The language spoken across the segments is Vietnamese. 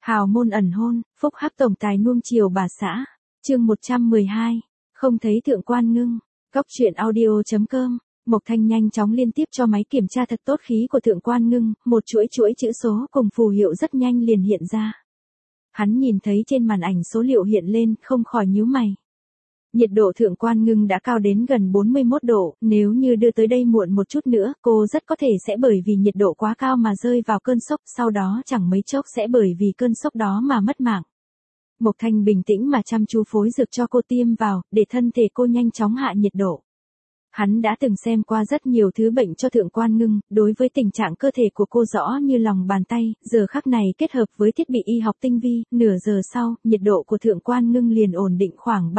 Hào môn ẩn hôn, phúc hắc tổng tài nuông chiều bà xã. Chương 112. Không thấy thượng quan ngưng. Góc truyện audio.com. Mộc Thanh nhanh chóng liên tiếp cho máy kiểm tra thật tốt khí của thượng quan ngưng, một chuỗi chữ số cùng phù hiệu rất nhanh liền hiện ra. Hắn nhìn thấy trên màn ảnh số liệu hiện lên, không khỏi nhíu mày. Nhiệt độ thượng quan ngưng đã cao đến gần 41 độ, nếu như đưa tới đây muộn một chút nữa, cô rất có thể sẽ bởi vì nhiệt độ quá cao mà rơi vào cơn sốc, sau đó chẳng mấy chốc sẽ bởi vì cơn sốc đó mà mất mạng. Mộc Thanh bình tĩnh mà chăm chú phối dược cho cô tiêm vào, để thân thể cô nhanh chóng hạ nhiệt độ. Hắn đã từng xem qua rất nhiều thứ bệnh cho thượng quan ngưng, đối với tình trạng cơ thể của cô rõ như lòng bàn tay, giờ khắc này kết hợp với thiết bị y học tinh vi, nửa giờ sau, nhiệt độ của thượng quan ngưng liền ổn định khoảng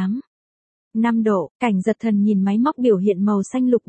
38,5 độ, Cảnh Giật Thần nhìn máy móc biểu hiện màu xanh lục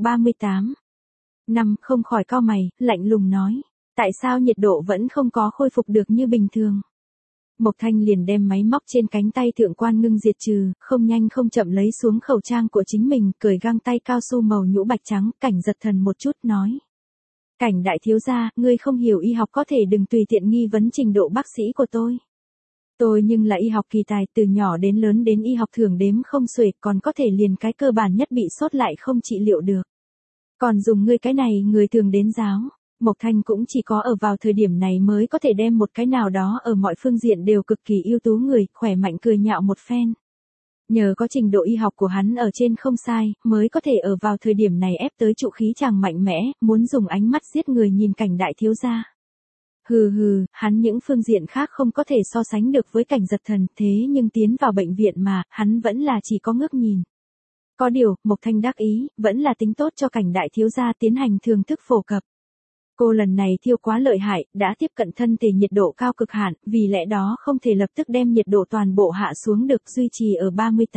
38,5 không khỏi cau mày, lạnh lùng nói, tại sao nhiệt độ vẫn không có khôi phục được như bình thường? Mộc Thanh liền đem máy móc trên cánh tay thượng quan ngưng diệt trừ, không nhanh không chậm lấy xuống khẩu trang của chính mình, cởi găng tay cao su màu nhũ bạch trắng, Cảnh Giật Thần một chút nói. Cảnh đại thiếu gia, ngươi không hiểu y học có thể đừng tùy tiện nghi vấn trình độ bác sĩ của tôi. Tôi nhưng là y học kỳ tài, từ nhỏ đến lớn đến y học thường đếm không xuể, còn có thể liền cái cơ bản nhất bị sốt lại không trị liệu được. Còn dùng ngươi cái này người thường đến giáo. Mộc Thanh cũng chỉ có ở vào thời điểm này mới có thể đem một cái nào đó ở mọi phương diện đều cực kỳ ưu tú người, khỏe mạnh cười nhạo một phen. Nhờ có trình độ y học của hắn ở trên không sai, mới có thể ở vào thời điểm này ép tới trụ khí chàng mạnh mẽ, muốn dùng ánh mắt giết người nhìn Cảnh đại thiếu gia. Hừ, hắn những phương diện khác không có thể so sánh được với Cảnh Giật Thần, thế nhưng tiến vào bệnh viện mà, hắn vẫn là chỉ có ngước nhìn. Có điều, Mộc Thanh đắc ý, vẫn là tính tốt cho Cảnh đại thiếu gia tiến hành thường thức phổ cập. Cô lần này thiêu quá lợi hại, đã tiếp cận thân thể nhiệt độ cao cực hạn, vì lẽ đó không thể lập tức đem nhiệt độ toàn bộ hạ xuống được, duy trì ở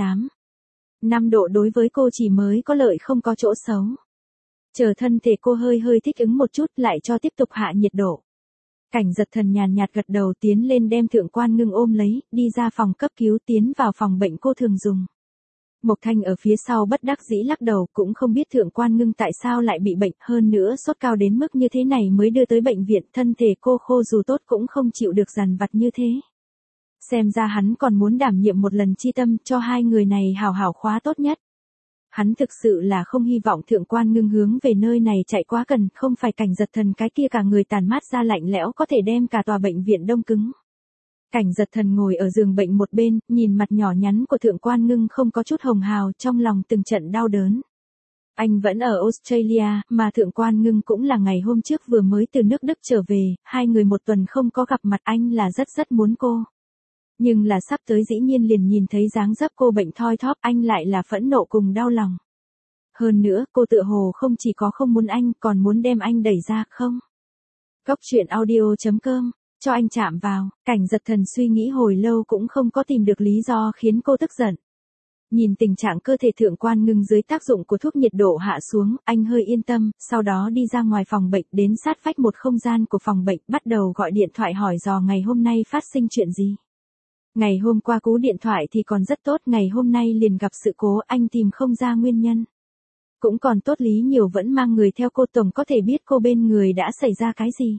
38,5 độ đối với cô chỉ mới có lợi không có chỗ xấu. Chờ thân thể cô hơi thích ứng một chút lại cho tiếp tục hạ nhiệt độ. Cảnh Giật Thần nhàn nhạt gật đầu tiến lên đem thượng quan ngưng ôm lấy, đi ra phòng cấp cứu tiến vào phòng bệnh cô thường dùng. Mộc Thanh ở phía sau bất đắc dĩ lắc đầu, cũng không biết thượng quan ngưng tại sao lại bị bệnh, hơn nữa sốt cao đến mức như thế này mới đưa tới bệnh viện, thân thể cô khô dù tốt cũng không chịu được dằn vặt như thế. Xem ra hắn còn muốn đảm nhiệm một lần chi tâm cho hai người này hào hào khóa tốt nhất. Hắn thực sự là không hy vọng thượng quan ngưng hướng về nơi này chạy quá gần, không phải Cảnh Giật Thần cái kia cả người tàn mát ra lạnh lẽo có thể đem cả tòa bệnh viện đông cứng. Cảnh Giật Thần ngồi ở giường bệnh một bên, nhìn mặt nhỏ nhắn của thượng quan ngưng không có chút hồng hào, trong lòng từng trận đau đớn. Anh vẫn ở Australia, mà thượng quan ngưng cũng là ngày hôm trước vừa mới từ nước Đức trở về, hai người một tuần không có gặp mặt, anh là rất muốn cô. Nhưng là sắp tới dĩ nhiên liền nhìn thấy dáng dấp cô bệnh thoi thóp, anh lại là phẫn nộ cùng đau lòng. Hơn nữa, cô tựa hồ không chỉ có không muốn anh, còn muốn đem anh đẩy ra, không? Góc truyện audio.com. Cho anh chạm vào, Cảnh Giật Thần suy nghĩ hồi lâu cũng không có tìm được lý do khiến cô tức giận. Nhìn tình trạng cơ thể thượng quan ngưng dưới tác dụng của thuốc nhiệt độ hạ xuống, anh hơi yên tâm, sau đó đi ra ngoài phòng bệnh đến sát vách một không gian của phòng bệnh, bắt đầu gọi điện thoại hỏi dò ngày hôm nay phát sinh chuyện gì. Ngày hôm qua cú điện thoại thì còn rất tốt, ngày hôm nay liền gặp sự cố, anh tìm không ra nguyên nhân. Cũng còn tốt Lý Nhiều vẫn mang người theo cô, tổng có thể biết cô bên người đã xảy ra cái gì.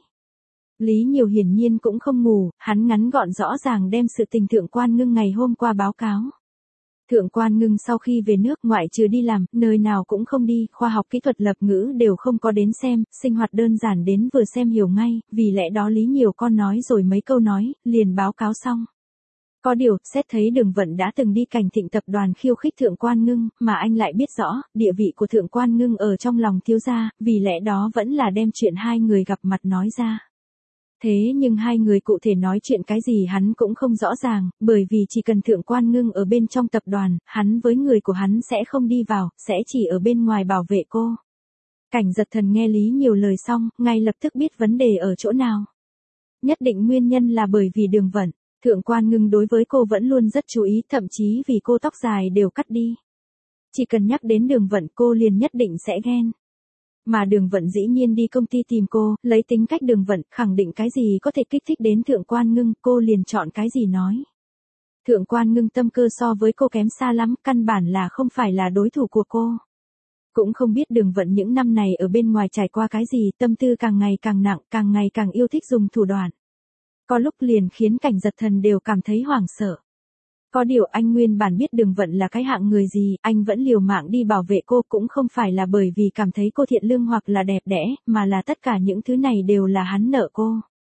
Lý Nhiều hiển nhiên cũng không ngủ, hắn ngắn gọn rõ ràng đem sự tình thượng quan ngưng ngày hôm qua báo cáo. Thượng quan ngưng sau khi về nước ngoại trừ đi làm, nơi nào cũng không đi, khoa học kỹ thuật lập ngữ đều không có đến xem, sinh hoạt đơn giản đến vừa xem hiểu ngay, vì lẽ đó Lý Nhiều con nói rồi mấy câu nói, liền báo cáo xong. Có điều, xét thấy Đường Vận đã từng đi Cảnh Thịnh tập đoàn khiêu khích thượng quan ngưng, mà anh lại biết rõ, địa vị của thượng quan ngưng ở trong lòng thiếu gia, vì lẽ đó vẫn là đem chuyện hai người gặp mặt nói ra. Thế nhưng hai người cụ thể nói chuyện cái gì hắn cũng không rõ ràng, bởi vì chỉ cần thượng quan ngưng ở bên trong tập đoàn, hắn với người của hắn sẽ không đi vào, sẽ chỉ ở bên ngoài bảo vệ cô. Cảnh Giật Thần nghe Lý Nhiều lời xong, ngay lập tức biết vấn đề ở chỗ nào. Nhất định nguyên nhân là bởi vì Đường Vận, thượng quan ngưng đối với cô vẫn luôn rất chú ý, thậm chí vì cô tóc dài đều cắt đi. Chỉ cần nhắc đến Đường Vận cô liền nhất định sẽ ghen. Mà Đường Vận dĩ nhiên đi công ty tìm cô, lấy tính cách Đường Vận, khẳng định cái gì có thể kích thích đến thượng quan ngưng, cô liền chọn cái gì nói. Thượng quan ngưng tâm cơ so với cô kém xa lắm, căn bản là không phải là đối thủ của cô. Cũng không biết Đường Vận những năm này ở bên ngoài trải qua cái gì, tâm tư càng ngày càng nặng, càng ngày càng yêu thích dùng thủ đoạn. Có lúc liền khiến Cảnh Giật Thần đều cảm thấy hoảng sợ. Có điều anh nguyên bản biết Đường Vận là cái hạng người gì, anh vẫn liều mạng đi bảo vệ cô, cũng không phải là bởi vì cảm thấy cô thiện lương hoặc là đẹp đẽ, mà là tất cả những thứ này đều là hắn nợ cô.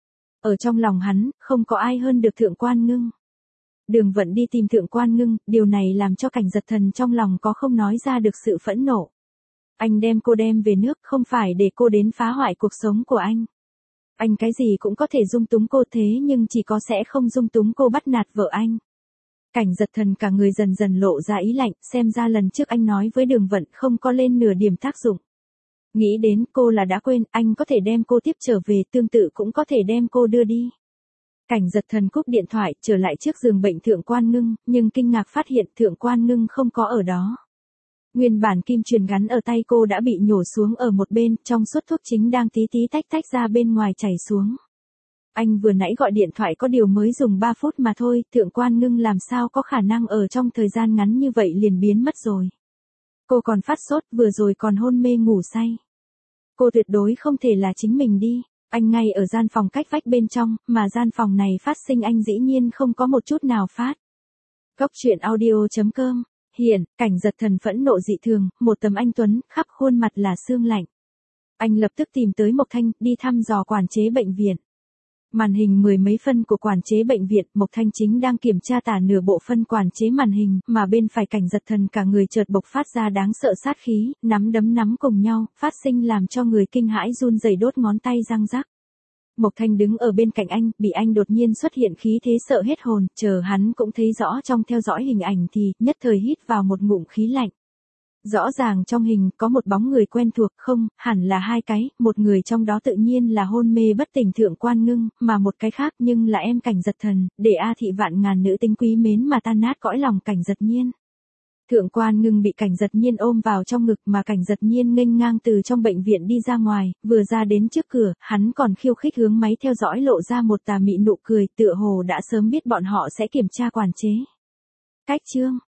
Ở trong lòng hắn, không có ai hơn được Thượng Quan Ngưng. Đường Vận đi tìm Thượng Quan Ngưng, điều này làm cho Cảnh Giật Thần trong lòng có không nói ra được sự phẫn nộ. Anh đem cô đem về nước không phải để cô đến phá hoại cuộc sống của anh. Anh cái gì cũng có thể dung túng cô, thế nhưng chỉ có sẽ không dung túng cô bắt nạt vợ anh. Cảnh Giật Thần cả người dần dần lộ ra ý lạnh, xem ra lần trước anh nói với Đường Vận không có lên nửa điểm tác dụng. Nghĩ đến cô là đã quên, anh có thể đem cô tiếp trở về, tương tự cũng có thể đem cô đưa đi. Cảnh Giật Thần cúp điện thoại, trở lại trước giường bệnh Thượng Quan Ngưng, nhưng kinh ngạc phát hiện Thượng Quan Ngưng không có ở đó. Nguyên bản kim truyền gắn ở tay cô đã bị nhổ xuống ở một bên, trong suốt thuốc chính đang tí tí tách tách ra bên ngoài chảy xuống. Anh vừa nãy gọi điện thoại có điều mới dùng 3 phút mà thôi, Thượng Quan Ngưng làm sao có khả năng ở trong thời gian ngắn như vậy liền biến mất rồi. Cô còn phát sốt, vừa rồi còn hôn mê ngủ say. Cô tuyệt đối không thể là chính mình đi. Anh ngay ở gian phòng cách vách bên trong, mà gian phòng này phát sinh anh dĩ nhiên không có một chút nào phát. Góc truyện audio.com. Hiện, Cảnh Giật Thần phẫn nộ dị thường, một tấm anh tuấn, khắp khuôn mặt là sương lạnh. Anh lập tức tìm tới Mộc Thanh, đi thăm dò quản chế bệnh viện. Màn hình mười mấy phân của quản chế bệnh viện, Mộc Thanh chính đang kiểm tra tả nửa bộ phân quản chế màn hình, mà bên phải Cảnh Giật Thần cả người chợt bộc phát ra đáng sợ sát khí, nắm đấm nắm cùng nhau, phát sinh làm cho người kinh hãi run rẩy đốt ngón tay răng rắc. Mộc Thanh đứng ở bên cạnh anh, bị anh đột nhiên xuất hiện khí thế sợ hết hồn, chờ hắn cũng thấy rõ trong theo dõi hình ảnh thì, nhất thời hít vào một ngụm khí lạnh. Rõ ràng trong hình có một bóng người quen thuộc, không, hẳn là hai cái, một người trong đó tự nhiên là hôn mê bất tỉnh Thượng Quan Ngưng, mà một cái khác nhưng là em Cảnh Giật Thần, để A thị vạn ngàn nữ tính quý mến mà tan nát cõi lòng Cảnh Giật Nhiên. Thượng Quan Ngưng bị Cảnh Giật Nhiên ôm vào trong ngực, mà Cảnh Giật Nhiên nghênh ngang từ trong bệnh viện đi ra ngoài, vừa ra đến trước cửa, hắn còn khiêu khích hướng máy theo dõi lộ ra một tà mị nụ cười, tựa hồ đã sớm biết bọn họ sẽ kiểm tra quản chế. Cách chương